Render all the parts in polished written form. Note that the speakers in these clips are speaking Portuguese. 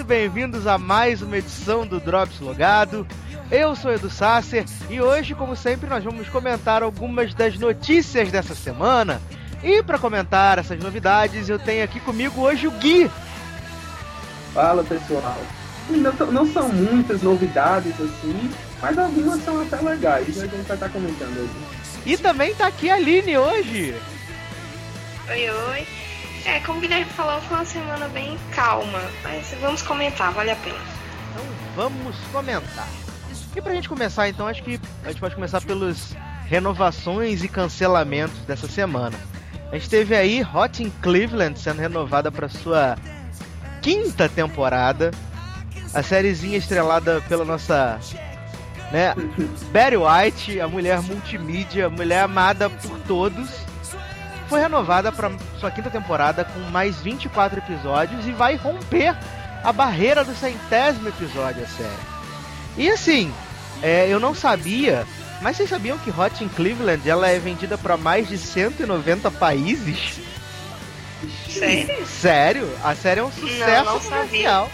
bem-vindos a mais uma edição do Drops Logado. Eu sou Edu Sasser e hoje, como sempre, nós vamos comentar algumas das notícias dessa semana. E para comentar essas novidades, eu tenho aqui comigo hoje o Gui. Fala, pessoal. Não são muitas novidades assim, mas algumas são até legais e a gente vai estar comentando hoje. E também tá aqui a Aline hoje. Oi. Como o Guilherme falou, foi uma semana bem calma, mas vamos comentar, vale a pena. Então vamos comentar. E pra gente começar, então, acho que a gente pode começar pelas renovações e cancelamentos dessa semana. A gente teve aí Hot in Cleveland sendo renovada para sua 5ª temporada. A sériezinha estrelada pela nossa, Betty White, a mulher multimídia, a mulher amada por todos. Foi renovada para sua 5ª temporada com mais 24 episódios e vai romper a barreira do 100º episódio, a série. E assim, eu não sabia, mas vocês sabiam que Hot in Cleveland ela é vendida para mais de 190 países? Sério? Sério? A série é um sucesso não comercial.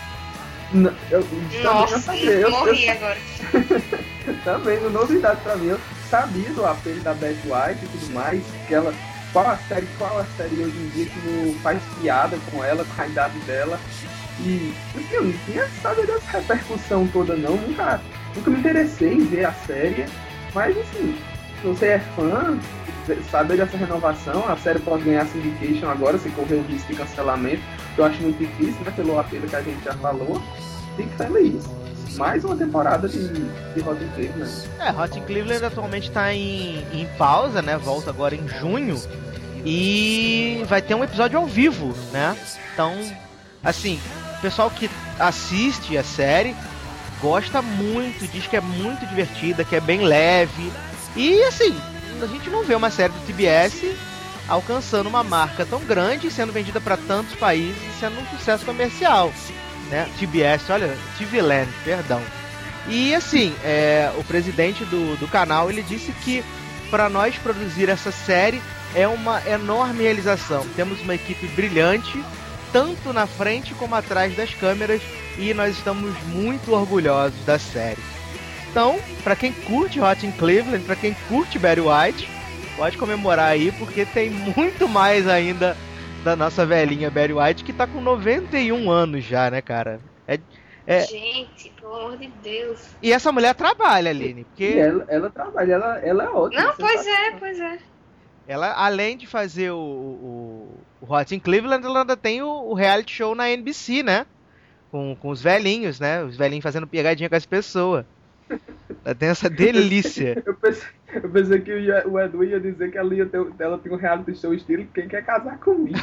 Nossa, eu morri agora. Tá vendo? Novidade pra mim. Eu sabia do apelo da Betty White e tudo mais, que ela... Qual a série hoje em dia que não faz piada com ela, com a idade dela? E assim, eu não tinha sabido dessa repercussão toda não, nunca me interessei em ver a série, mas assim, se você é fã, saber dessa renovação, a série pode ganhar syndication agora, se correr o risco de cancelamento, que eu acho muito difícil, pelo apelo que a gente já falou, fico feliz. Mais uma temporada de Hot in Cleveland. Hot in Cleveland atualmente está em pausa, volta agora em junho. E vai ter um episódio ao vivo, Então, assim, o pessoal que assiste a série gosta muito, diz que é muito divertida, que é bem leve. E assim, a gente não vê uma série do TBS alcançando uma marca tão grande, sendo vendida para tantos países e sendo um sucesso comercial, TBS, olha, TV Land, perdão. E assim, o presidente do canal, ele disse que para nós produzir essa série é uma enorme realização. Temos uma equipe brilhante, tanto na frente como atrás das câmeras, e nós estamos muito orgulhosos da série. Então, para quem curte Hot in Cleveland, para quem curte Betty White, pode comemorar aí, porque tem muito mais ainda da nossa velhinha Betty White, que tá com 91 anos já, cara? Gente, pelo amor de Deus. E essa mulher trabalha, Aline, porque... Ela trabalha, ela é ótima. Não, pois é. Ela, além de fazer o Hot in Cleveland, ela ainda tem o reality show na NBC, Com os velhinhos, Os velhinhos fazendo pegadinha com as pessoas. Ela tem essa delícia. Eu pensei que o Edu ia dizer que ela tem um reality show estilo Quem Quer Casar Comigo.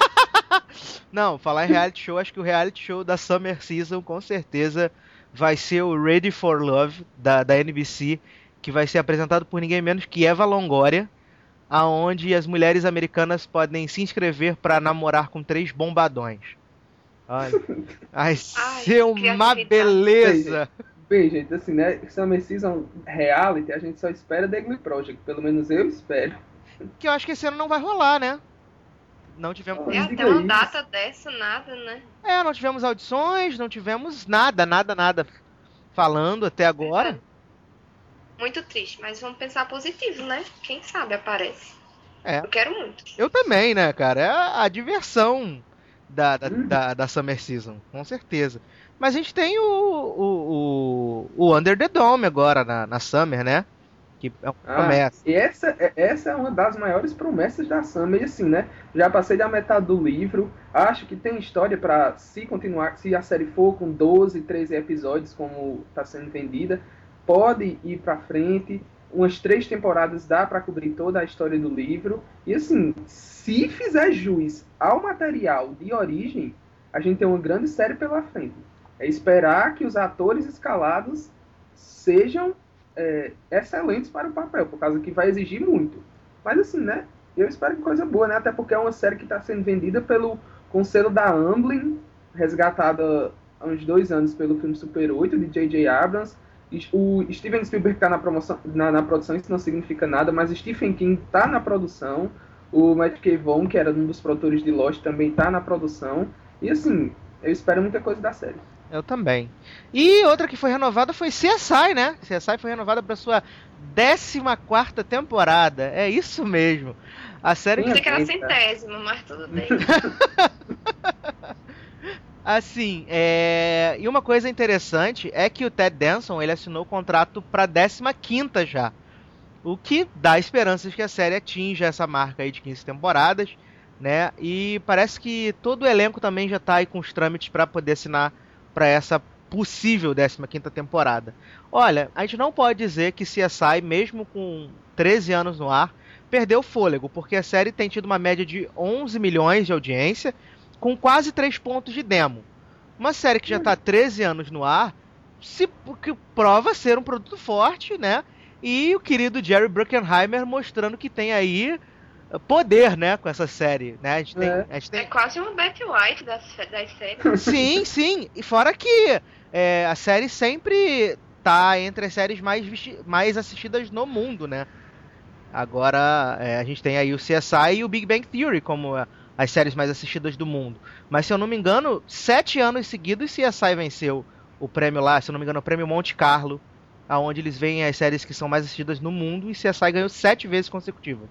Não, falar em reality show, acho que o reality show da Summer Season com certeza vai ser o Ready for Love da NBC, que vai ser apresentado por ninguém menos que Eva Longoria, aonde as mulheres americanas podem se inscrever para namorar com 3 bombadões. Olha, vai ser uma beleza. Bem, gente, assim, Summer Season reality, a gente só espera The Glee Project, pelo menos eu espero. Que eu acho que esse ano não vai rolar, Não tivemos... até uma data dessa, nada, não tivemos audições, não tivemos nada falando até agora. Muito triste, mas vamos pensar positivo, Quem sabe aparece. Eu quero muito. Eu também, cara? É a diversão da Summer Season, com certeza. Mas a gente tem o Under the Dome agora na Summer, Que é uma promessa. E essa é uma das maiores promessas da Summer, e assim, já passei da metade do livro, acho que tem história para se continuar, se a série for com 12, 13 episódios, como está sendo vendida, pode ir para frente, umas 3 temporadas dá para cobrir toda a história do livro, e assim, se fizer jus ao material de origem, a gente tem uma grande série pela frente. É esperar que os atores escalados sejam excelentes para o papel, por causa que vai exigir muito. Mas assim, eu espero que coisa boa, até porque é uma série que está sendo vendida com o selo da Amblin, resgatada há uns 2 anos pelo filme Super 8, de J.J. Abrams. O Steven Spielberg está na produção, isso não significa nada, mas Stephen King está na produção, o Matt Vaughn, que era um dos produtores de Lost, também está na produção, e assim, eu espero muita coisa da série. Eu também. E outra que foi renovada foi CSI, né? CSI foi renovada para sua 14ª temporada. É isso mesmo. A série Pensei que era centésima, mas tudo bem. Assim, e uma coisa interessante é que o Ted Danson ele assinou o contrato para 15ª já. O que dá esperanças que a série atinja essa marca aí de 15 temporadas, né? E parece que todo o elenco também já tá aí com os trâmites para poder assinar para essa possível 15ª temporada. Olha, a gente não pode dizer que CSI, mesmo com 13 anos no ar, perdeu o fôlego, porque a série tem tido uma média de 11 milhões de audiência, com quase 3 pontos de demo. Uma série que já está há 13 anos no ar, que prova ser um produto forte, né? E o querido Jerry Bruckheimer mostrando que tem aí poder, né, com essa série, né? A gente tem... É quase um Betty White das séries. Sim, sim. E fora que a série sempre tá entre as séries mais assistidas no mundo, né? Agora a gente tem aí o CSI e o Big Bang Theory como as séries mais assistidas do mundo. Mas se eu não me engano, 7 anos seguidos CSI venceu o prêmio lá, se eu não me engano, o prêmio Monte Carlo, aonde eles veem as séries que são mais assistidas no mundo, e CSI ganhou 7 vezes consecutivas.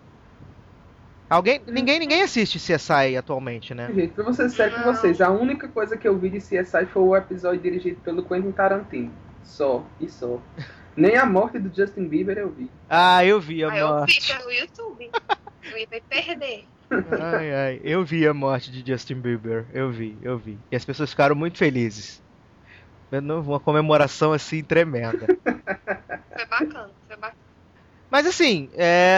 Ninguém assiste CSI atualmente, né? Gente, pra ser sério com vocês, a única coisa que eu vi de CSI foi o episódio dirigido pelo Quentin Tarantino. Só. Nem a morte do Justin Bieber eu vi. Ah, eu vi a morte. Eu vi pelo YouTube. Eu ia perder. Ai, eu vi a morte de Justin Bieber. Eu vi. E as pessoas ficaram muito felizes. Uma comemoração assim tremenda. Foi bacana. Mas assim,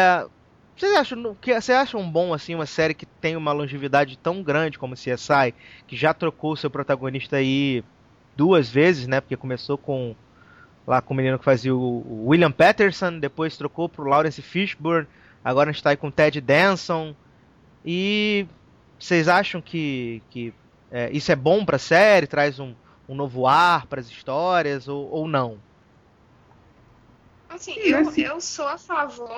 Vocês acham bom assim uma série que tem uma longevidade tão grande como CSI, que já trocou seu protagonista aí 2 vezes, né? Porque começou com o menino que fazia o William Patterson, depois trocou pro Lawrence Fishburne, agora a gente tá aí com o Ted Danson. E vocês acham que isso é bom pra série, traz um novo ar para as histórias ou não? Assim, eu sou a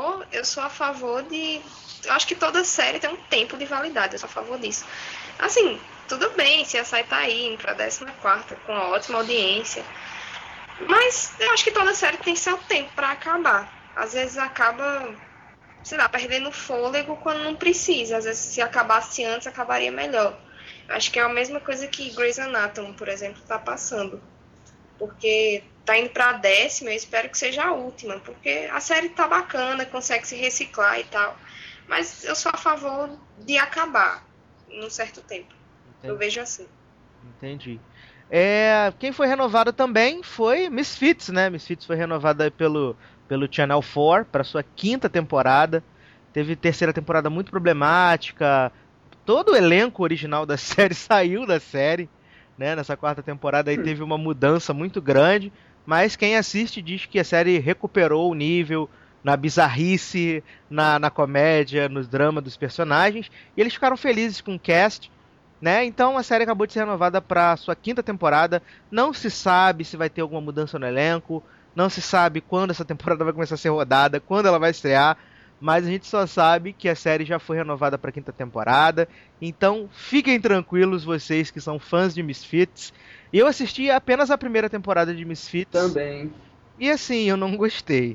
favor de... Eu acho que toda série tem um tempo de validade, eu sou a favor disso. Assim, tudo bem, se a série tá aí pra 14ª, com uma ótima audiência. Mas eu acho que toda série tem seu tempo pra acabar. Às vezes acaba, sei lá, perdendo fôlego quando não precisa. Às vezes se acabasse antes, acabaria melhor. Eu acho que é a mesma coisa que Grey's Anatomy, por exemplo, tá passando. Porque tá indo pra 10ª, eu espero que seja a última, porque a série tá bacana, consegue se reciclar e tal, mas eu sou a favor de acabar num certo tempo. Entendi. Eu vejo assim. Entendi. Quem foi renovado também foi Misfits, né? Misfits foi renovada pelo Channel 4 para sua 5ª temporada. Teve 3ª temporada muito problemática. Todo o elenco original da série saiu da série, né? Nessa 4ª temporada aí teve uma mudança muito grande. Mas quem assiste diz que a série recuperou o nível na bizarrice, na comédia, nos dramas dos personagens. E eles ficaram felizes com o cast, né? Então a série acabou de ser renovada para sua 5ª temporada. Não se sabe se vai ter alguma mudança no elenco. Não se sabe quando essa temporada vai começar a ser rodada, quando ela vai estrear. Mas a gente só sabe que a série já foi renovada para a 5ª temporada. Então fiquem tranquilos vocês que são fãs de Misfits. Eu assisti apenas a 1ª temporada de Misfits. Também. E assim, eu não gostei.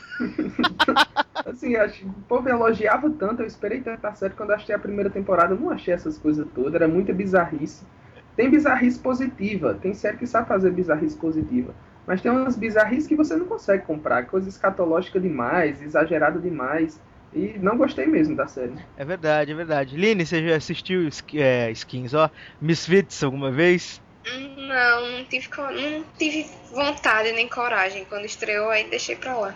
Assim, o povo elogiava tanto, eu esperei tanto a série. Quando eu achei a 1ª temporada, eu não achei essas coisas todas, era muita bizarrice. Tem bizarrice positiva, tem série que sabe fazer bizarrice positiva. Mas tem umas bizarrices que você não consegue comprar, coisa escatológica demais, exagerada demais. E não gostei mesmo da série. É verdade. Lini, você já assistiu Misfits alguma vez? Não tive vontade nem coragem. Quando estreou, aí deixei pra lá.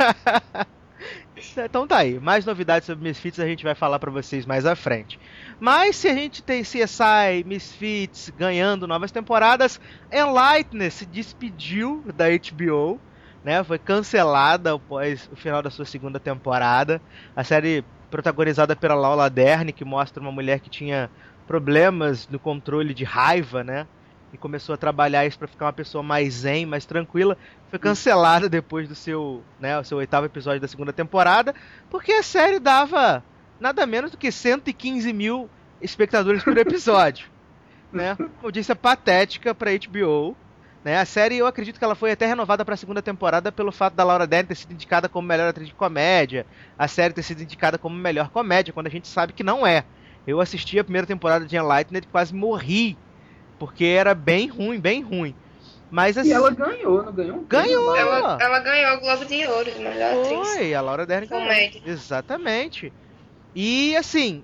Então tá aí, mais novidades sobre Misfits a gente vai falar pra vocês mais à frente. Mas se a gente tem CSI, Misfits ganhando novas temporadas, Enlightened se despediu da HBO, né? Foi cancelada após o final da sua 2ª temporada. A série protagonizada pela Laura Dern, que mostra uma mulher que tinha problemas no controle de raiva, né? E começou a trabalhar isso para ficar uma pessoa mais zen, mais tranquila. Foi cancelada depois do seu 8º episódio da 2ª temporada, porque a série dava nada menos do que 115 mil espectadores por episódio. né? Uma audiência patética pra HBO. Né? A série, eu acredito que ela foi até renovada pra segunda temporada pelo fato da Laura Dern ter sido indicada como melhor atriz de comédia, a série ter sido indicada como melhor comédia, quando a gente sabe que não é. Eu assisti a primeira temporada de Enlightened e quase morri, porque era bem ruim, bem ruim. Mas, assim, e ela ganhou, não ganhou? Ganhou! Ela ganhou o Globo de Ouro de melhor atriz. Foi, a Laura Dern ganhou. Comédia. Exatamente. E, assim,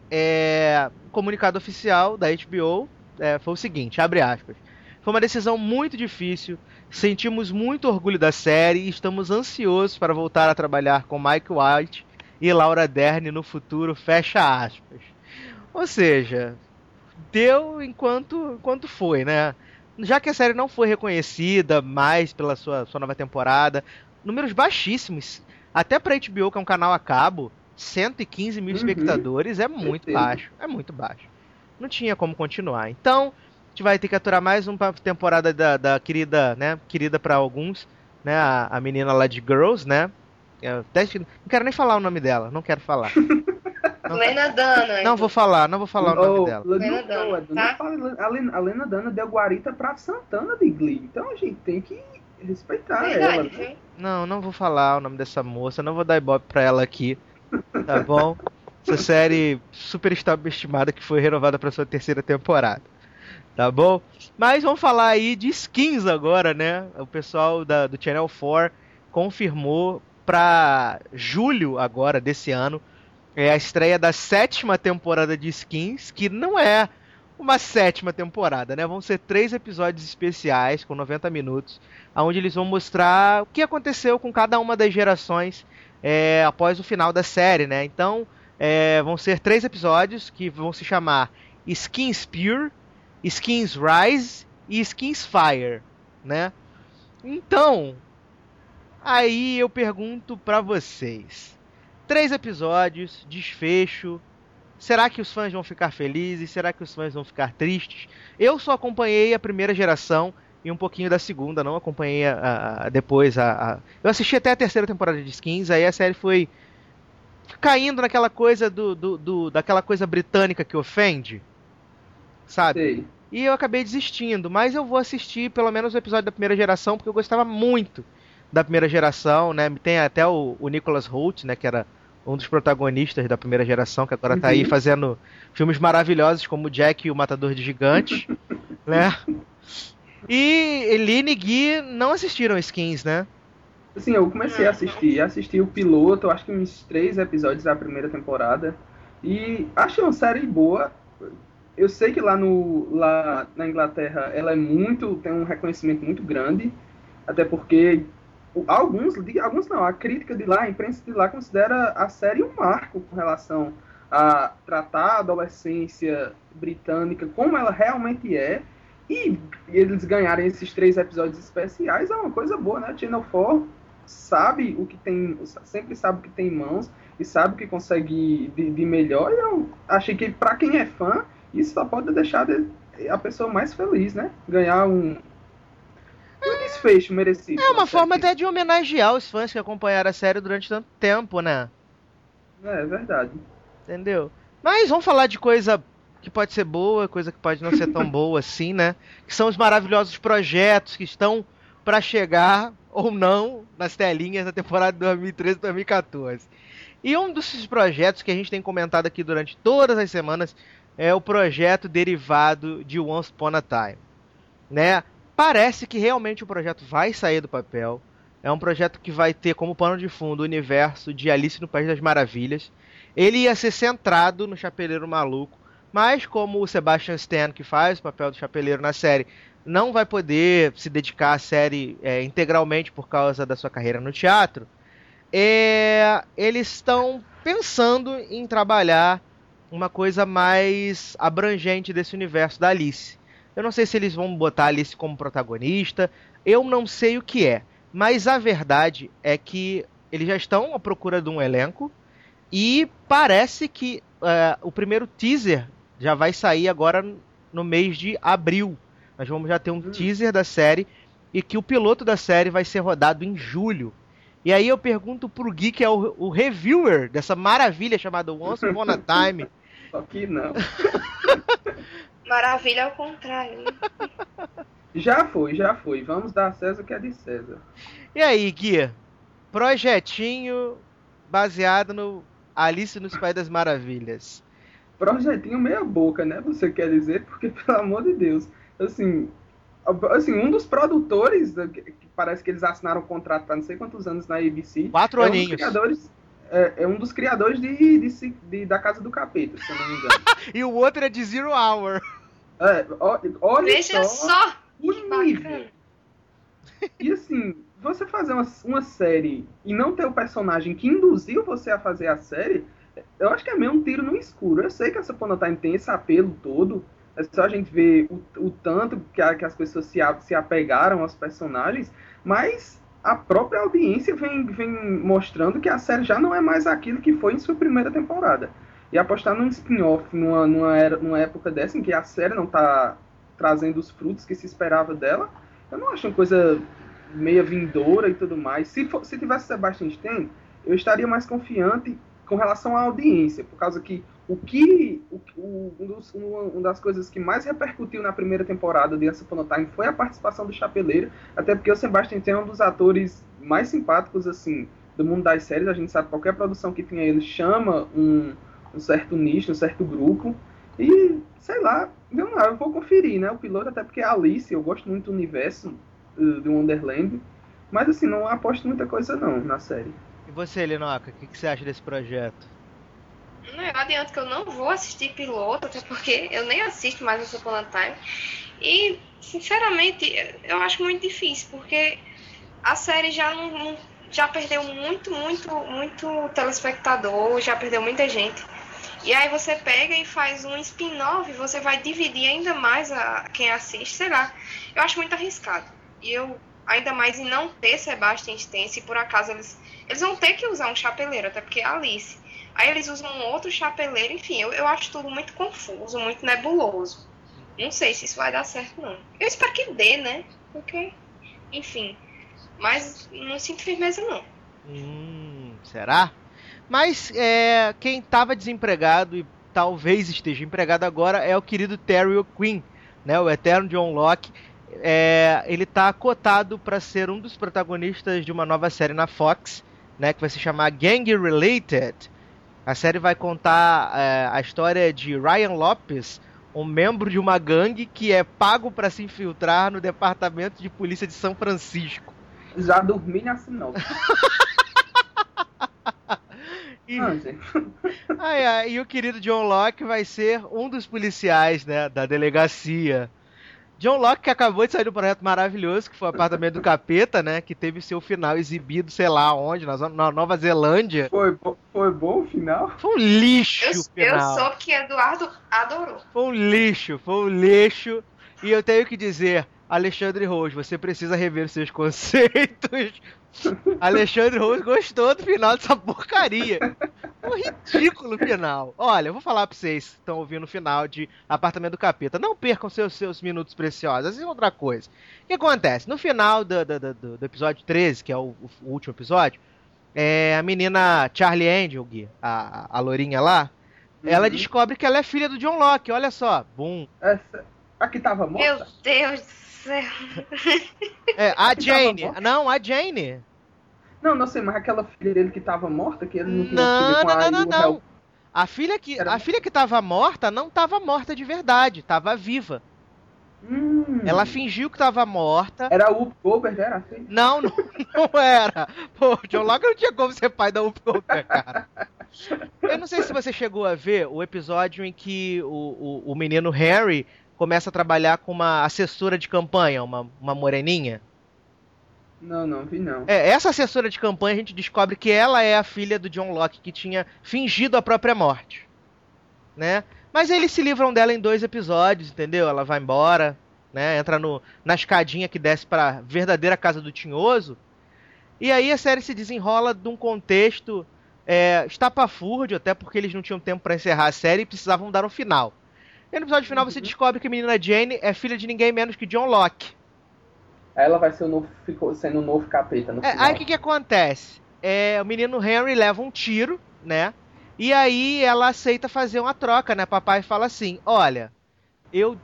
o comunicado oficial da HBO foi o seguinte, abre aspas. Foi uma decisão muito difícil, sentimos muito orgulho da série e estamos ansiosos para voltar a trabalhar com Mike White e Laura Dern no futuro, fecha aspas. Ou seja, deu enquanto foi, né? Já que a série não foi reconhecida mais pela sua nova temporada, números baixíssimos, até para HBO, que é um canal a cabo, 115 mil espectadores é muito baixo, Não tinha como continuar, então... A gente vai ter que aturar mais uma temporada da querida, né? Querida pra alguns, né? A menina lá de Girls, né? Não quero nem falar o nome dela, não quero falar. Lena Dunham. Não vou falar o nome dela. Lena Dunham, tá? A Lena Dunham deu guarita pra Santana de Glee. Então a gente tem que respeitar ela. Né? Não vou falar o nome dessa moça, não vou dar ibope pra ela aqui, tá bom? Essa série super estimada que foi renovada pra sua terceira temporada. Tá bom? Mas vamos falar aí de skins agora, né? O pessoal do Channel 4 confirmou pra julho agora desse ano a estreia da 7ª temporada de skins, que não é uma 7ª temporada, né? Vão ser 3 episódios especiais com 90 minutos, onde eles vão mostrar o que aconteceu com cada uma das gerações após o final da série, né? Então, vão ser 3 episódios que vão se chamar Skins Pure, Skins Rise e Skins Fire, né? Então, aí eu pergunto pra vocês. 3 episódios, desfecho. Será que os fãs vão ficar felizes? Será que os fãs vão ficar tristes? Eu só acompanhei a primeira geração e um pouquinho da segunda, não acompanhei depois Eu assisti até a terceira temporada de Skins, aí a série foi caindo naquela coisa daquela coisa britânica que ofende, sabe? Sei. E eu acabei desistindo, mas eu vou assistir pelo menos o episódio da primeira geração, porque eu gostava muito da primeira geração, né? Tem até o Nicholas Hoult, né? Que era um dos protagonistas da primeira geração, que agora tá aí fazendo filmes maravilhosos como Jack e o Matador de Gigantes, né? E Eline e Gui não assistiram Skins, né? Assim, eu comecei a assisti o piloto, acho que uns 3 episódios da primeira temporada, e achei uma série boa. Eu sei que lá na Inglaterra ela tem um reconhecimento muito grande, até porque alguns não, a crítica de lá, a imprensa de lá considera a série um marco com relação a tratar a adolescência britânica como ela realmente é, e eles ganharem esses 3 episódios especiais é uma coisa boa, né? Channel 4 sabe o que tem, sempre sabe o que tem em mãos e sabe o que consegue de melhor, e eu achei que pra quem é fã isso só pode deixar a pessoa mais feliz, né? Ganhar um desfecho merecido. É uma forma até de homenagear os fãs que acompanharam a série durante tanto tempo, né? É verdade. Entendeu? Mas vamos falar de coisa que pode ser boa, coisa que pode não ser tão boa assim, né? Que são os maravilhosos projetos que estão pra chegar, ou não, nas telinhas da temporada 2013-2014. E um desses projetos que a gente tem comentado aqui durante todas as semanas é o projeto derivado de Once Upon a Time, né? Parece que realmente o projeto vai sair do papel. É um projeto que vai ter como pano de fundo o universo de Alice no País das Maravilhas. Ele ia ser centrado no Chapeleiro Maluco, mas como o Sebastian Stan, que faz o papel do Chapeleiro na série, não vai poder se dedicar à série integralmente por causa da sua carreira no teatro, eles estão pensando em trabalhar uma coisa mais abrangente desse universo da Alice. Eu não sei se eles vão botar a Alice como protagonista, eu não sei o que é, mas a verdade é que eles já estão à procura de um elenco e parece que o primeiro teaser já vai sair agora no mês de abril. Nós vamos já ter um teaser da série e que o piloto da série vai ser rodado em julho. E aí eu pergunto pro Gui, que é o reviewer dessa maravilha chamada Once Upon a Time. Só que não. Maravilha ao contrário. Né? Já foi. Vamos dar a César o que é de César. E aí, Gui? Projetinho baseado no Alice nos País das Maravilhas. Projetinho meia boca, né? Você quer dizer? Porque, pelo amor de Deus, assim, um dos produtores, que parece que eles assinaram um contrato para não sei quantos anos na ABC. 4 aninhos. É um dos criadores da Casa do Capeta, se eu não me engano. E o outro é de Zero Hour. Olha Veja só o nível. E assim, você fazer uma série e não ter o personagem que induziu você a fazer a série, eu acho que é meio um tiro no escuro. Eu sei que essa Upon a Time tem esse apelo todo, é só a gente ver o tanto que as pessoas se apegaram aos personagens, mas a própria audiência vem mostrando que a série já não é mais aquilo que foi em sua primeira temporada. E apostar num spin-off numa época dessa em que a série não está trazendo os frutos que se esperava dela, eu não acho uma coisa meia vindoura e tudo mais. Se tivesse Sebastian Stan, eu estaria mais confiante com relação à audiência, por causa que uma das coisas que mais repercutiu na primeira temporada de Once Upon a Time foi a participação do Chapeleiro, até porque o Sebastian Stan é um dos atores mais simpáticos assim do mundo das séries. A gente sabe que qualquer produção que tenha ele chama um certo nicho, um certo grupo, e sei lá, eu vou conferir, né, o piloto, até porque é Alice, eu gosto muito do universo do Wonderland, mas assim, não aposto muita coisa não na série. E você, Linoca, o que você acha desse projeto? Não, eu adianto que eu não vou assistir piloto, até porque eu nem assisto mais Once Upon a Time. E, sinceramente, eu acho muito difícil, porque a série já perdeu muito telespectador, já perdeu muita gente. E aí você pega e faz um spin-off, você vai dividir ainda mais quem assiste, sei lá. Eu acho muito arriscado. E eu, ainda mais em não ter Sebastian Stan, se por acaso eles vão ter que usar um chapeleiro, até porque é Alice. Aí eles usam um outro chapeleiro, enfim, eu acho tudo muito confuso, muito nebuloso. Não sei se isso vai dar certo, não. Eu espero que dê, né? Porque, enfim. Mas não sinto firmeza, não. Será? Mas quem estava desempregado e talvez esteja empregado agora é o querido Terry O'Quinn, né? O eterno John Locke. Ele está cotado para ser um dos protagonistas de uma nova série na Fox, né? Que vai se chamar Gang Related. A série vai contar a história de Ryan Lopes, um membro de uma gangue que é pago para se infiltrar no departamento de polícia de São Francisco. Já dormi na sinopse. E o querido John Locke vai ser um dos policiais, né, da delegacia. John Locke, que acabou de sair do projeto maravilhoso, que foi o Apartamento do Capeta, né? Que teve seu final exibido, sei lá onde, na Nova Zelândia. Foi bom o final? Foi um lixo o final. Eu soube que Eduardo adorou. Foi um lixo. E eu tenho que dizer, Alexandre Rose, você precisa rever os seus conceitos. Alexandre Rose gostou do final dessa porcaria. Um ridículo final. Olha, eu vou falar pra vocês que estão ouvindo o final de Apartamento do Capeta. Não percam seus minutos preciosos. Isso é outra coisa. O que acontece? No final do episódio 13, que é o último episódio, a menina Charlie Angel, Gui, a lourinha lá, ela descobre que ela é filha do John Locke. Olha só. Bum. A que tava morta? Meu Deus do céu. A Jane. Não, a Jane. Não sei, mas aquela filha dele que tava morta, que ele não tinha filha com não. A filha que tava morta não tava morta de verdade, tava viva. Ela fingiu que tava morta. Era o Whoopi Goldberg, era assim? Não era. Pô, John Locke não tinha como ser pai da Whoopi Goldberg, cara. Eu não sei se você chegou a ver o episódio em que o menino Harry começa a trabalhar com uma assessora de campanha, uma moreninha. Não vi não. Essa assessora de campanha a gente descobre que ela é a filha do John Locke, que tinha fingido a própria morte, né? Mas eles se livram dela em 2 episódios, entendeu? Ela vai embora, né? Entra na escadinha que desce pra verdadeira casa do Tinhoso. E aí a série se desenrola de um contexto estapafúrdio, até porque eles não tinham tempo pra encerrar a série e precisavam dar um final. E no episódio final você descobre que a menina Jane é filha de ninguém menos que John Locke. Ela vai ser sendo o novo capeta no final. Aí o que acontece? O menino Henry leva um tiro, né? E aí ela aceita fazer uma troca, né? Papai fala assim, olha, eu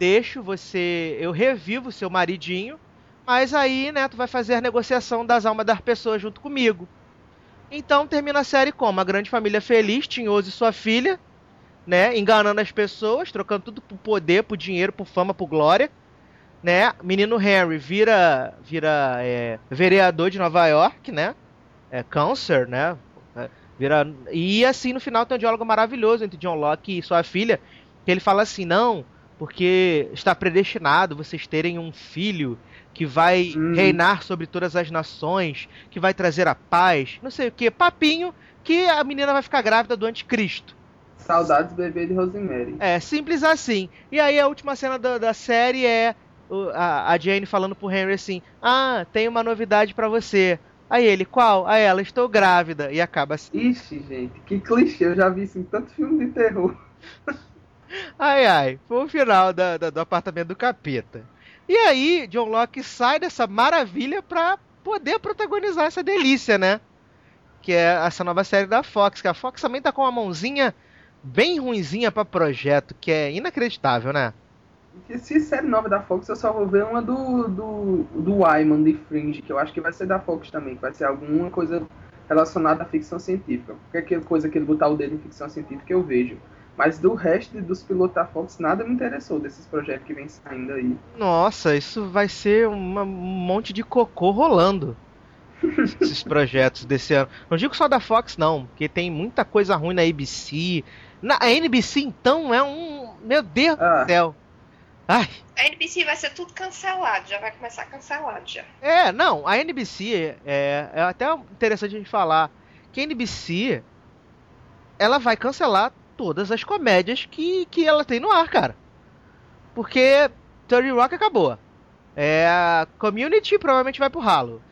revivo seu maridinho, mas aí, né, tu vai fazer a negociação das almas das pessoas junto comigo. Então termina a série como? A grande família feliz, Tinhoso e sua filha, né, enganando as pessoas, trocando tudo por poder, por dinheiro, por fama, por glória, né? Menino Henry vira vereador de Nova York, né? Câncer, né? E assim no final tem um diálogo maravilhoso entre John Locke e sua filha, que ele fala assim, não, porque está predestinado vocês terem um filho que vai reinar sobre todas as nações, que vai trazer a paz, não sei o que, papinho que a menina vai ficar grávida do anticristo. Saudades bebê de Rosemary. Simples assim. E aí a última cena da série é a Jane falando pro Henry assim, tem uma novidade pra você. Aí ele, qual? Aí ela, estou grávida. E acaba assim. Ixi, gente, que clichê, eu já vi isso em tanto filme de terror. Foi o final do apartamento do capeta. E aí, John Locke sai dessa maravilha pra poder protagonizar essa delícia, né? Que é essa nova série da Fox, que a Fox também tá com uma mãozinha bem ruinzinha pra projeto, que é inacreditável, né? Se série nova da Fox, eu só vou ver uma do Wyman, de Fringe, que eu acho que vai ser da Fox também, que vai ser alguma coisa relacionada à ficção científica. Qualquer coisa que ele botar o dedo em ficção científica eu vejo. Mas do resto dos pilotos da Fox, nada me interessou desses projetos que vem saindo aí. Nossa, isso vai ser um monte de cocô rolando. Esses projetos desse ano. Não digo só da Fox, não, porque tem muita coisa ruim na ABC. A NBC, então, é um... Meu Deus do céu. Ai. A NBC vai ser tudo cancelado, já vai começar cancelado já. Não, a NBC, é até interessante a gente falar, que a NBC, ela vai cancelar todas as comédias que ela tem no ar, cara. Porque 30 Rock acabou. A Community provavelmente vai pro ralo.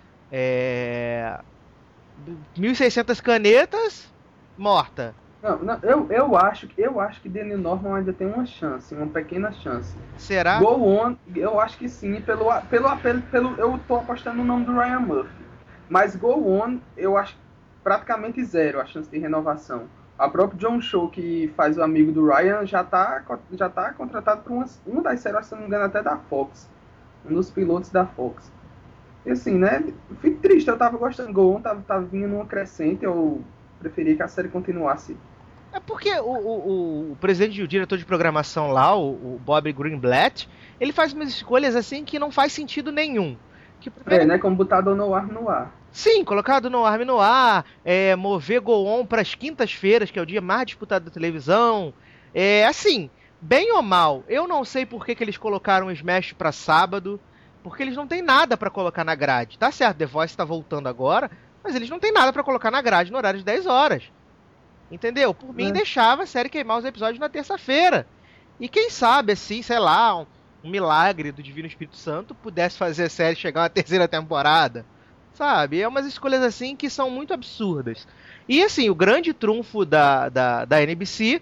1.600 canetas, morta. Não, eu acho que Danny Norman ainda tem uma chance, uma pequena chance. Será? Go On, eu acho que sim, pelo apelo, eu tô apostando no nome do Ryan Murphy. Mas Go On, eu acho praticamente zero a chance de renovação. A própria John Cho, que faz o amigo do Ryan, já tá contratado por uma das séries, se não me engano, até da Fox. Um dos pilotos da Fox. E assim, né, fico triste, eu tava gostando. Go On tava vindo numa crescente, eu preferia que a série continuasse. É porque o presidente e o diretor de programação lá, o Bob Greenblatt, ele faz umas escolhas assim que não faz sentido nenhum. Né, como botar Dono no ar. Sim, colocar Dono no ar, mover Go On para as quintas-feiras, que é o dia mais disputado da televisão. Assim, bem ou mal, eu não sei por que eles colocaram o Smash para sábado, porque eles não têm nada para colocar na grade. Tá certo, The Voice tá voltando agora, mas eles não têm nada pra colocar na grade no horário de 10 horas. Entendeu? Por mim, deixava a série queimar os episódios na terça-feira. E quem sabe, assim, sei lá, um milagre do Divino Espírito Santo pudesse fazer a série chegar à terceira temporada. Sabe? É umas escolhas assim que são muito absurdas. E assim, o grande trunfo da NBC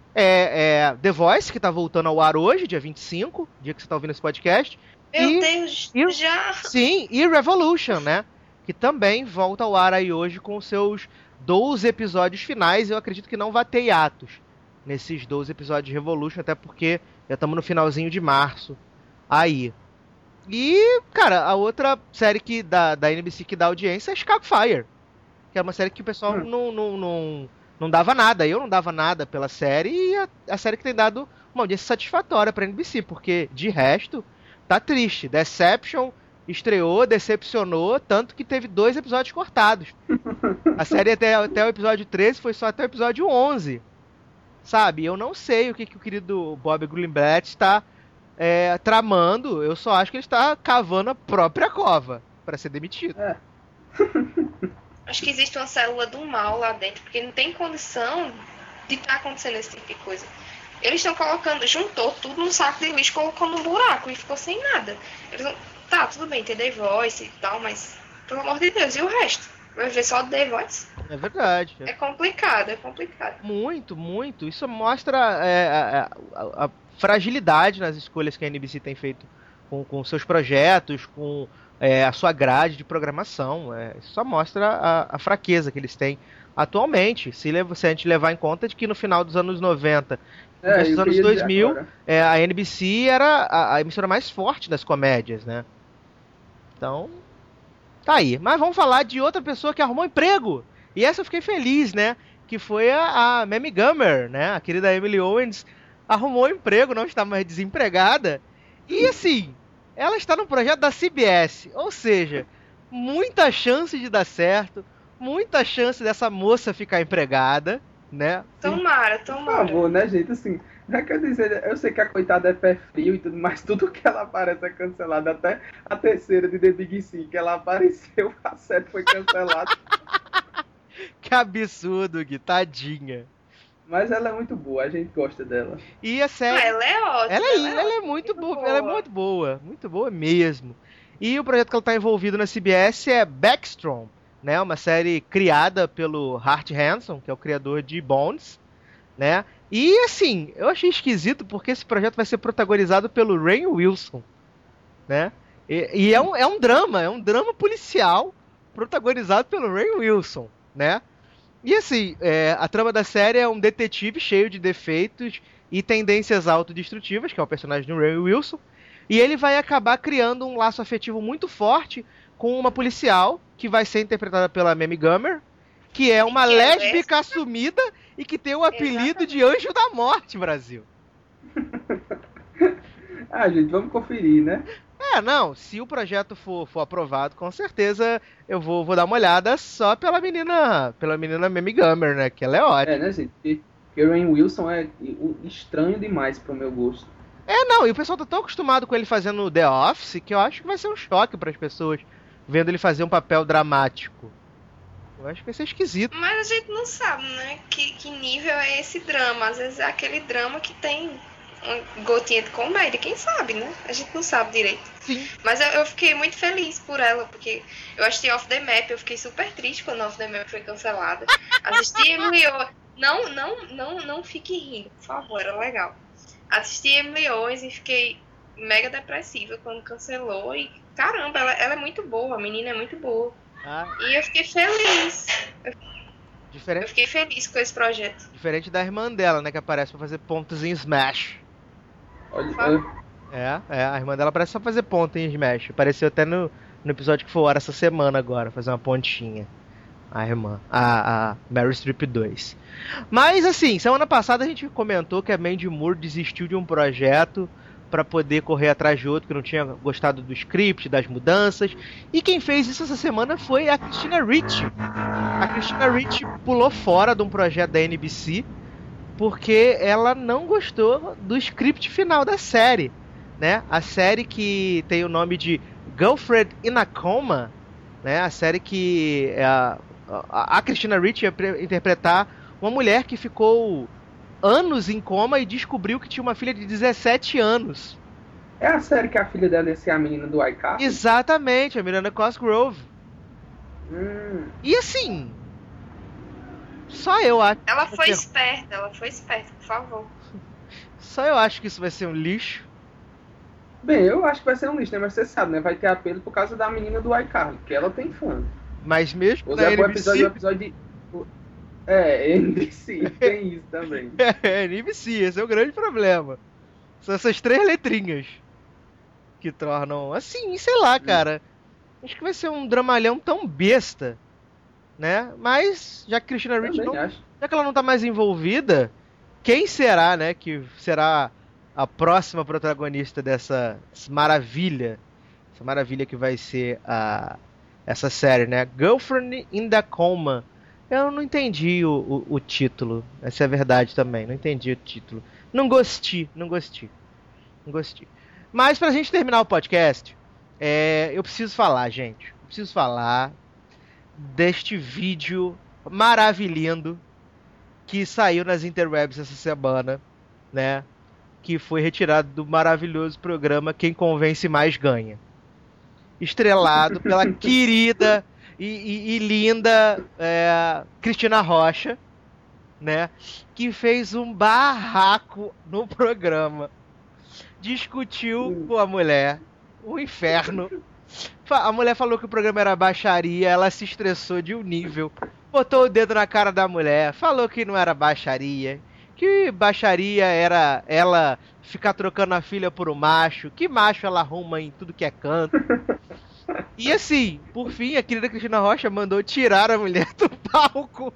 é The Voice, que tá voltando ao ar hoje, dia 25, dia que você tá ouvindo esse podcast. Meu Deus, já! Sim, e Revolution, né? Que também volta ao ar aí hoje com seus 12 episódios finais. Eu acredito que não vai ter hiatos nesses 12 episódios de Revolution, até porque já estamos no finalzinho de março aí. E, cara, a outra série da NBC que dá audiência é Chicago Fire, que é uma série que o pessoal não dava nada. Eu não dava nada pela série, e a série que tem dado uma audiência satisfatória pra NBC, porque de resto tá triste. Deception estreou, decepcionou, tanto que teve 2 episódios cortados. A série até o episódio 13 foi só até o episódio 11. Sabe? Eu não sei o que o querido Bob Greenblatt está tramando. Eu só acho que ele está cavando a própria cova para ser demitido. Acho que existe uma célula do mal lá dentro, porque não tem condição de estar acontecendo esse tipo de coisa. Eles estão juntou tudo num saco de lixo, colocou num buraco e ficou sem nada. Tá, tudo bem, tem The Voice e tal, mas, pelo amor de Deus, e o resto? Vai ver só The Voice? É verdade. É complicado. Muito, muito. Isso mostra a fragilidade nas escolhas que a NBC tem feito com seus projetos, com a sua grade de programação. Isso só mostra a fraqueza que eles têm atualmente. Se a gente levar em conta de que no final dos anos 90, É, nos eu anos queria dizer 2000, agora. a NBC era a emissora mais forte das comédias, né? Então, tá aí. Mas vamos falar de outra pessoa que arrumou emprego. E essa eu fiquei feliz, né? Que foi a Mamie Gummer, né? A querida Emily Owens arrumou emprego, não está mais desempregada. E assim, ela está no projeto da CBS. Ou seja, muita chance de dar certo, muita chance dessa moça ficar empregada, né? Tomara, Por tomara. favor, né, gente? Assim, não quer dizer, eu sei que a coitada é pé frio e tudo, mas tudo que ela aparece é cancelado. Até a terceira de The Big Sick, que ela apareceu, a série foi cancelada. Que absurdo, Gui, tadinha. Mas ela é muito boa, a gente gosta dela. E a série... Ela é ótima. Ela é muito boa, ela é muito boa mesmo. E o projeto que ela está envolvida na CBS é Backstrom, né? Uma série criada pelo Art Hanson, que é o criador de Bones, né? E assim, eu achei esquisito porque esse projeto vai ser protagonizado pelo Rainn Wilson, né? E é um drama policial protagonizado pelo Rainn Wilson, né? E assim, a trama da série é um detetive cheio de defeitos e tendências autodestrutivas, que é o personagem do Rainn Wilson, e ele vai acabar criando um laço afetivo muito forte com uma policial, que vai ser interpretada pela Mamie Gummer, que é uma que é lésbica assumida e que tem o apelido de Anjo da Morte, Brasil. Ah, gente, vamos conferir, né? Não, se o projeto for aprovado, com certeza eu vou dar uma olhada só pela menina Mamie Gummer, né? Que ela é ótima. Né, gente? Porque o Rainn Wilson é estranho demais pro meu gosto. Não, e o pessoal tá tão acostumado com ele fazendo The Office que eu acho que vai ser um choque para as pessoas vendo ele fazer um papel dramático. Eu acho que vai ser esquisito. Mas a gente não sabe, né? Que nível é esse drama. Às vezes é aquele drama que tem uma gotinha de comédia. Quem sabe, né? A gente não sabe direito. Sim. Mas eu fiquei muito feliz por ela, porque eu assisti Off the Map. Eu fiquei super triste quando Off the Map foi cancelada. Assisti Emily Owens. Não fique rindo, por favor, era legal. Assisti Emily Owens e fiquei mega depressiva quando cancelou. E caramba, ela é muito boa, a menina é muito boa. E eu fiquei feliz. Eu fiquei feliz com esse projeto. Diferente da irmã dela, né? Que aparece pra fazer pontos em Smash. Olha, A irmã dela parece só fazer ponto em Smash. Apareceu até no episódio que foi ao ar essa semana agora, fazer uma pontinha. A irmã, a Meryl Streep 2. Mas assim, semana passada a gente comentou que a Mandy Moore desistiu de um projeto para poder correr atrás de outro, que não tinha gostado do script, das mudanças. E quem fez isso essa semana foi a Christina Ricci. A Christina Ricci pulou fora de um projeto da NBC porque ela não gostou do script final da série, né? A série que tem o nome de Girlfriend in a Coma, né? A série que a Christina Ricci ia interpretar uma mulher que ficou anos em coma e descobriu que tinha uma filha de 17 anos. É a série que a filha dela ia ser a menina do iCarly? Exatamente, a Miranda Cosgrove. E assim, só eu acho. Ela foi esperta, por favor. Só eu acho que isso vai ser um lixo. Bem, eu acho que vai ser um lixo, né? Mas você sabe, né? Vai ter apelo por causa da menina do iCarly, que ela tem fã. Mas mesmo Ou na seja, o NBC... episódio de... NBC, tem isso também. NBC, esse é o grande problema. São essas 3 letrinhas que tornam, assim, sei lá, cara. Acho que vai ser um dramalhão tão besta, né? Mas, já que Christina Ricci já que ela não tá mais envolvida, quem será, né, que será a próxima protagonista dessa maravilha? Essa maravilha que vai ser essa série, né? Girlfriend in the Coma. Eu não entendi o título. Essa é a verdade também. Não entendi o título. Não gostei. Mas pra gente terminar o podcast, eu preciso falar, gente. Eu preciso falar deste vídeo maravilhoso que saiu nas interwebs essa semana, né? Que foi retirado do maravilhoso programa Quem Convence Mais Ganha. Estrelado pela querida e linda Cristina Rocha, né? Que fez um barraco no programa. Discutiu com a mulher o inferno. A mulher falou que o programa era baixaria, ela se estressou de um nível botou o dedo na cara da mulher, falou que não era baixaria, que baixaria era ela ficar trocando a filha por um macho, que macho ela arruma em tudo que é canto. E assim, por fim, a querida Cristina Rocha mandou tirar a mulher do palco.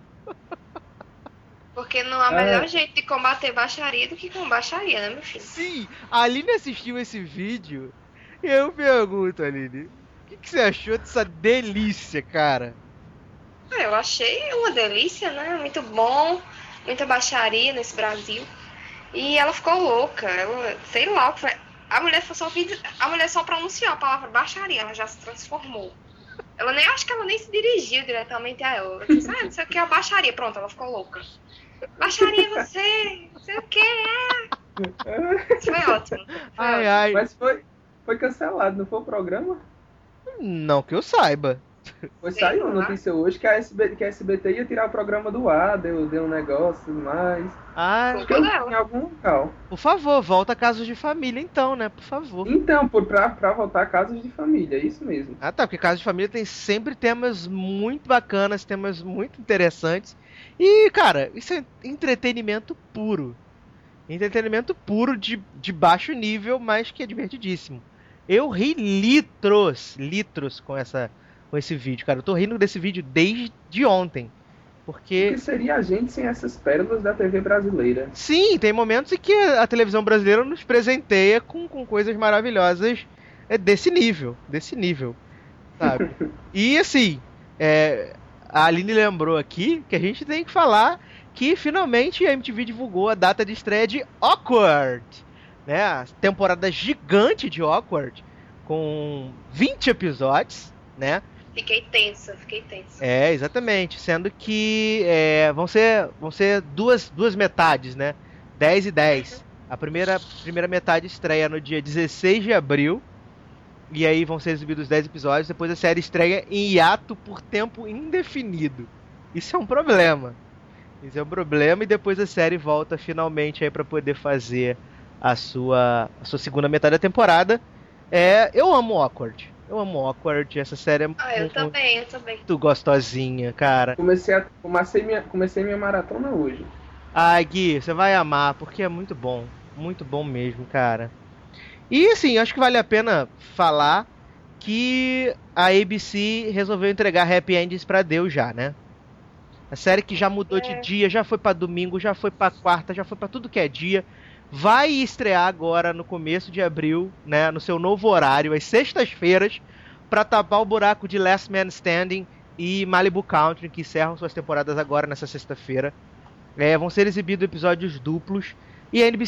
Porque não há melhor jeito de combater baixaria do que com baixaria, né, meu filho? Sim, a Aline assistiu esse vídeo e eu pergunto, Aline, o que você achou dessa delícia, cara? Eu achei uma delícia, né? Muito bom, muita baixaria nesse Brasil. E ela ficou louca, ela, sei lá o que foi. A mulher só pronunciou a palavra baixaria, ela já se transformou. Ela nem, acho que ela nem se dirigiu diretamente a ela. Ela disse, não sei o que é a baixaria. Pronto, ela ficou louca. Baixaria você, não sei o que é. Isso foi ótimo. Ai. Mas foi cancelado, não foi o programa? Não que eu saiba. Saiu a notícia hoje que a SBT ia tirar o programa do ar, deu um negócio e tudo mais. Acho que eu em algum local. Por favor, volta a Casos de Família então, né? Por favor. Então, pra voltar a Casos de Família, é isso mesmo. Ah, tá, porque Casos de Família tem sempre temas muito bacanas, temas muito interessantes. E, cara, isso é entretenimento puro. Entretenimento puro de baixo nível, mas que é divertidíssimo. Eu ri litros com esse vídeo, cara. Eu tô rindo desse vídeo desde ontem. O que seria a gente sem essas pérolas da TV brasileira? Sim, tem momentos em que a televisão brasileira nos presenteia com coisas maravilhosas desse nível, sabe? E assim, a Aline lembrou aqui que a gente tem que falar que finalmente a MTV divulgou a data de estreia de Awkward, né? A temporada gigante de Awkward, com 20 episódios, né? Fiquei tensa. Exatamente. Sendo que vão ser duas metades, né? 10 e 10. A primeira metade estreia no dia 16 de abril. E aí vão ser exibidos 10 episódios. Depois a série estreia em hiato por tempo indefinido. Isso é um problema. E depois a série volta finalmente aí pra poder fazer a sua segunda metade da temporada. Eu amo Awkward. Essa série é eu também. muito gostosinha, cara. Comecei minha maratona hoje. Ai, Gui, você vai amar, porque é muito bom mesmo, cara. E assim, acho que vale a pena falar que a ABC resolveu entregar Happy Endings pra Deus já, né? A série que já mudou de dia, já foi pra domingo, já foi pra quarta, já foi pra tudo que é dia. Vai estrear agora no começo de abril, né, no seu novo horário, às sextas-feiras, para tapar o buraco de Last Man Standing e Malibu Country, que encerram suas temporadas agora nessa sexta-feira. Vão ser exibidos episódios duplos. E a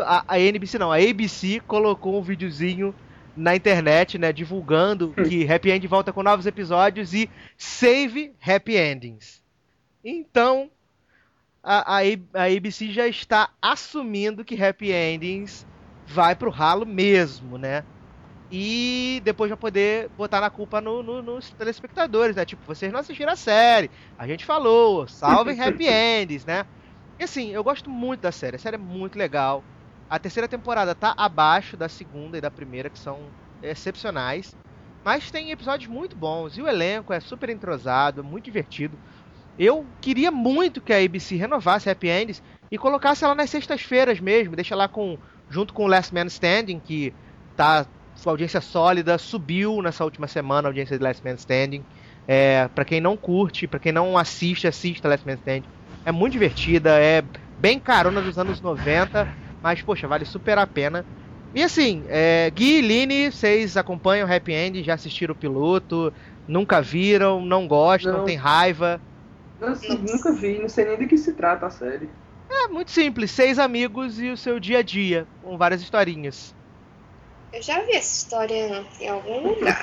ABC colocou um videozinho na internet, né, divulgando que Happy End volta com novos episódios e Save Happy Endings. Então, a ABC já está assumindo que Happy Endings vai pro ralo mesmo, né? E depois vai poder botar na culpa nos telespectadores, né? Tipo, vocês não assistiram a série, a gente falou, salvem Happy Endings, né? E assim, eu gosto muito da série, a série é muito legal. A terceira temporada tá abaixo da segunda e da primeira, que são excepcionais. Mas tem episódios muito bons, e o elenco é super entrosado, muito divertido. Eu queria muito que a ABC renovasse Happy Endings e colocasse ela nas sextas-feiras mesmo, deixa lá junto com o Last Man Standing, que tá com audiência sólida, subiu nessa última semana a audiência de Last Man Standing. Pra quem não curte, pra quem não assista Last Man Standing. É muito divertida, é bem carona dos anos 90, mas poxa, vale super a pena. E assim, Gui e Line, vocês acompanham Happy Ending, já assistiram o piloto, nunca viram, não gostam, tem raiva? Nunca vi, não sei nem de que se trata a série. É muito simples, 6 amigos e o seu dia a dia, com várias historinhas. Eu já vi essa história em algum lugar.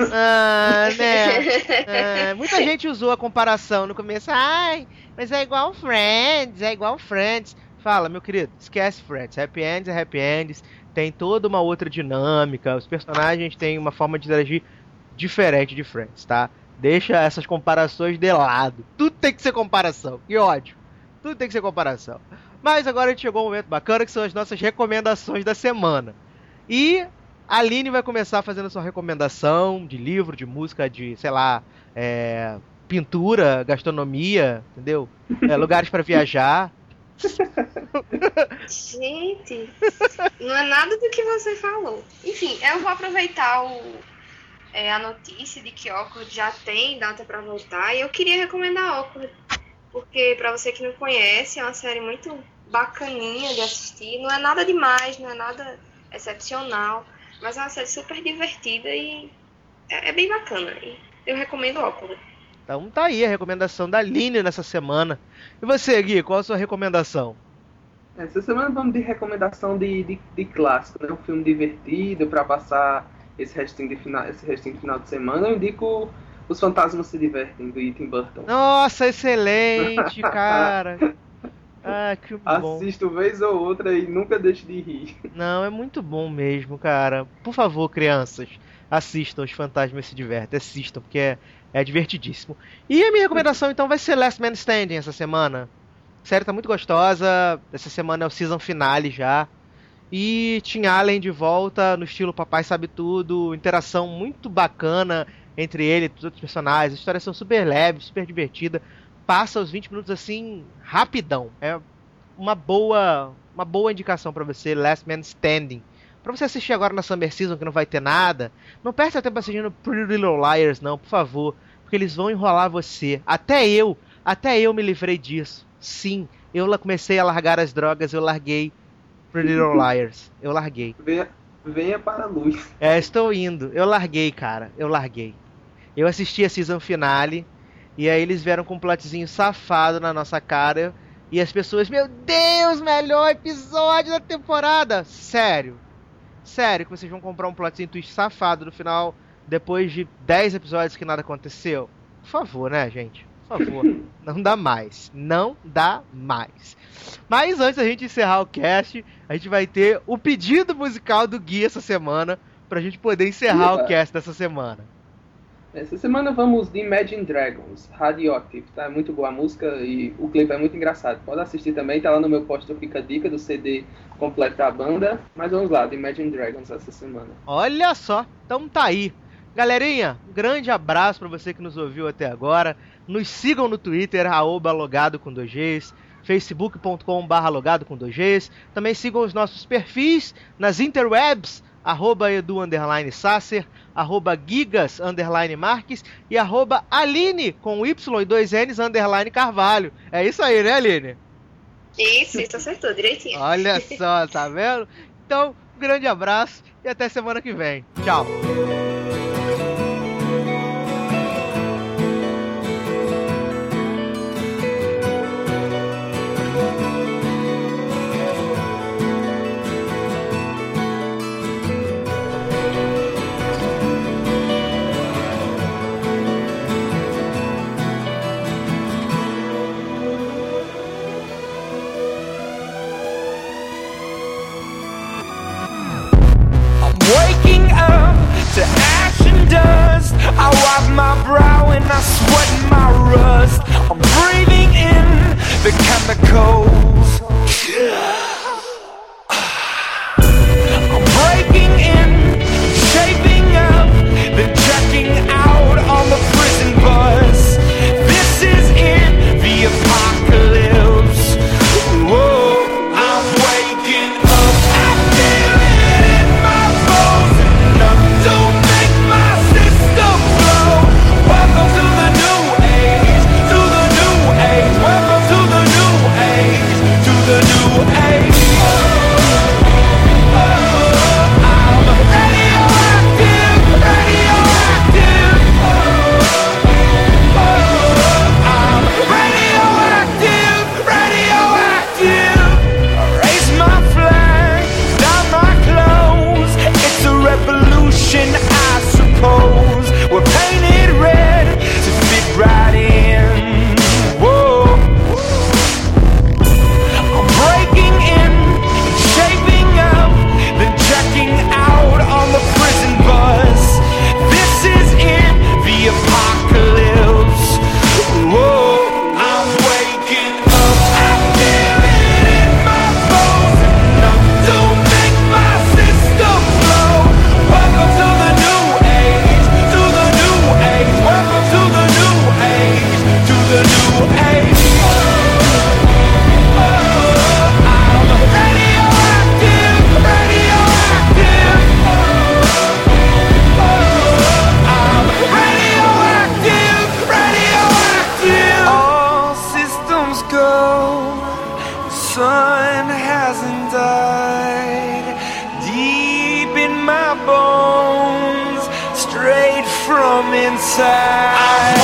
Né? Muita gente usou a comparação no começo. Ai, mas é igual Friends, Fala, meu querido, esquece Friends. Happy Ends é Happy Ends. Tem toda uma outra dinâmica. Os personagens têm uma forma de interagir diferente de Friends, tá? Deixa essas comparações de lado. Tudo tem que ser comparação. Que ódio. Tudo tem que ser comparação. Mas agora a gente chegou a um momento bacana, que são as nossas recomendações da semana. E a Aline vai começar fazendo a sua recomendação de livro, de música, de, sei lá, pintura, gastronomia, entendeu? Lugares pra viajar. Gente, não é nada do que você falou. Enfim, eu vou aproveitar a notícia de que Awkward já tem data pra voltar. E eu queria recomendar Awkward, porque pra você que não conhece, é uma série muito bacaninha de assistir. Não é nada demais, não é nada excepcional, mas é uma série super divertida e é bem bacana. E eu recomendo Awkward. Então tá aí a recomendação da Aline nessa semana. E você, Gui, qual a sua recomendação? Essa semana vamos de recomendação de clássico, né? Um filme divertido para passar esse restinho de final de semana. Eu indico Os Fantasmas Se Divertem, do Tim Burton. Nossa, excelente, cara. Ah, que bom. Assisto vez ou outra e nunca deixo de rir. Não, é muito bom mesmo, cara. Por favor, crianças, assistam Os Fantasmas Se Divertem. Assistam, porque é divertidíssimo. E a minha recomendação, então, vai ser Last Man Standing essa semana. A série tá muito gostosa. Essa semana é o season finale já. E Tim Allen de volta no estilo Papai Sabe Tudo. Interação muito bacana entre ele e os outros personagens. As histórias são super leves, super divertidas. Passa os 20 minutos assim, rapidão. É uma boa indicação pra você, Last Man Standing. Pra você assistir agora na Summer Season, que não vai ter nada. Não perde seu tempo assistindo Pretty Little Liars, não, por favor. Porque eles vão enrolar você. Até eu me livrei disso. Sim, eu comecei a largar as drogas, eu larguei Pretty Little Liars. Eu larguei. Venha para a luz. Estou indo. Eu larguei, cara. Eu larguei. Eu assisti a season finale. E aí eles vieram com um plotzinho safado na nossa cara. E as pessoas, meu Deus, melhor episódio da temporada. Sério que vocês vão comprar um plotzinho twist safado no final, depois de 10 episódios que nada aconteceu? Por favor, né, gente? Por favor. Não dá mais. Mas antes da gente encerrar o cast, a gente vai ter o pedido musical do Gui essa semana, pra gente poder encerrar o cast dessa semana. Essa semana vamos de Imagine Dragons, Radioactive, tá? Muito boa a música e o clipe é muito engraçado. Pode assistir também, tá lá no meu post do Fica a Dica do CD completo da banda. Mas vamos lá, de Imagine Dragons essa semana. Olha só, então tá aí. Galerinha, um grande abraço pra você que nos ouviu até agora. Nos sigam no Twitter, @logado com 2Gs, facebook.com/logado com 2Gs. Também sigam os nossos perfis nas interwebs, @edu_sasser, @gigas_marques e @aline com Y e 2 N's _carvalho. É isso aí, né, Aline? Isso acertou direitinho. Olha só, tá vendo? Então, um grande abraço e até semana que vem. Tchau. Waking up to ash and dust, I wipe my brow and I sweat my rust. I'm breathing in the chemicals. I'm breaking in, shaping up, then checking out on the prison bus. This is it, the apocalypse. Whoa, I'm waking up, I feel it in my bones, enough to make my system blow. Welcome to the new age, to the new age. Welcome to the new age, to the new age. sun hasn't died. Deep in my bones, straight from inside.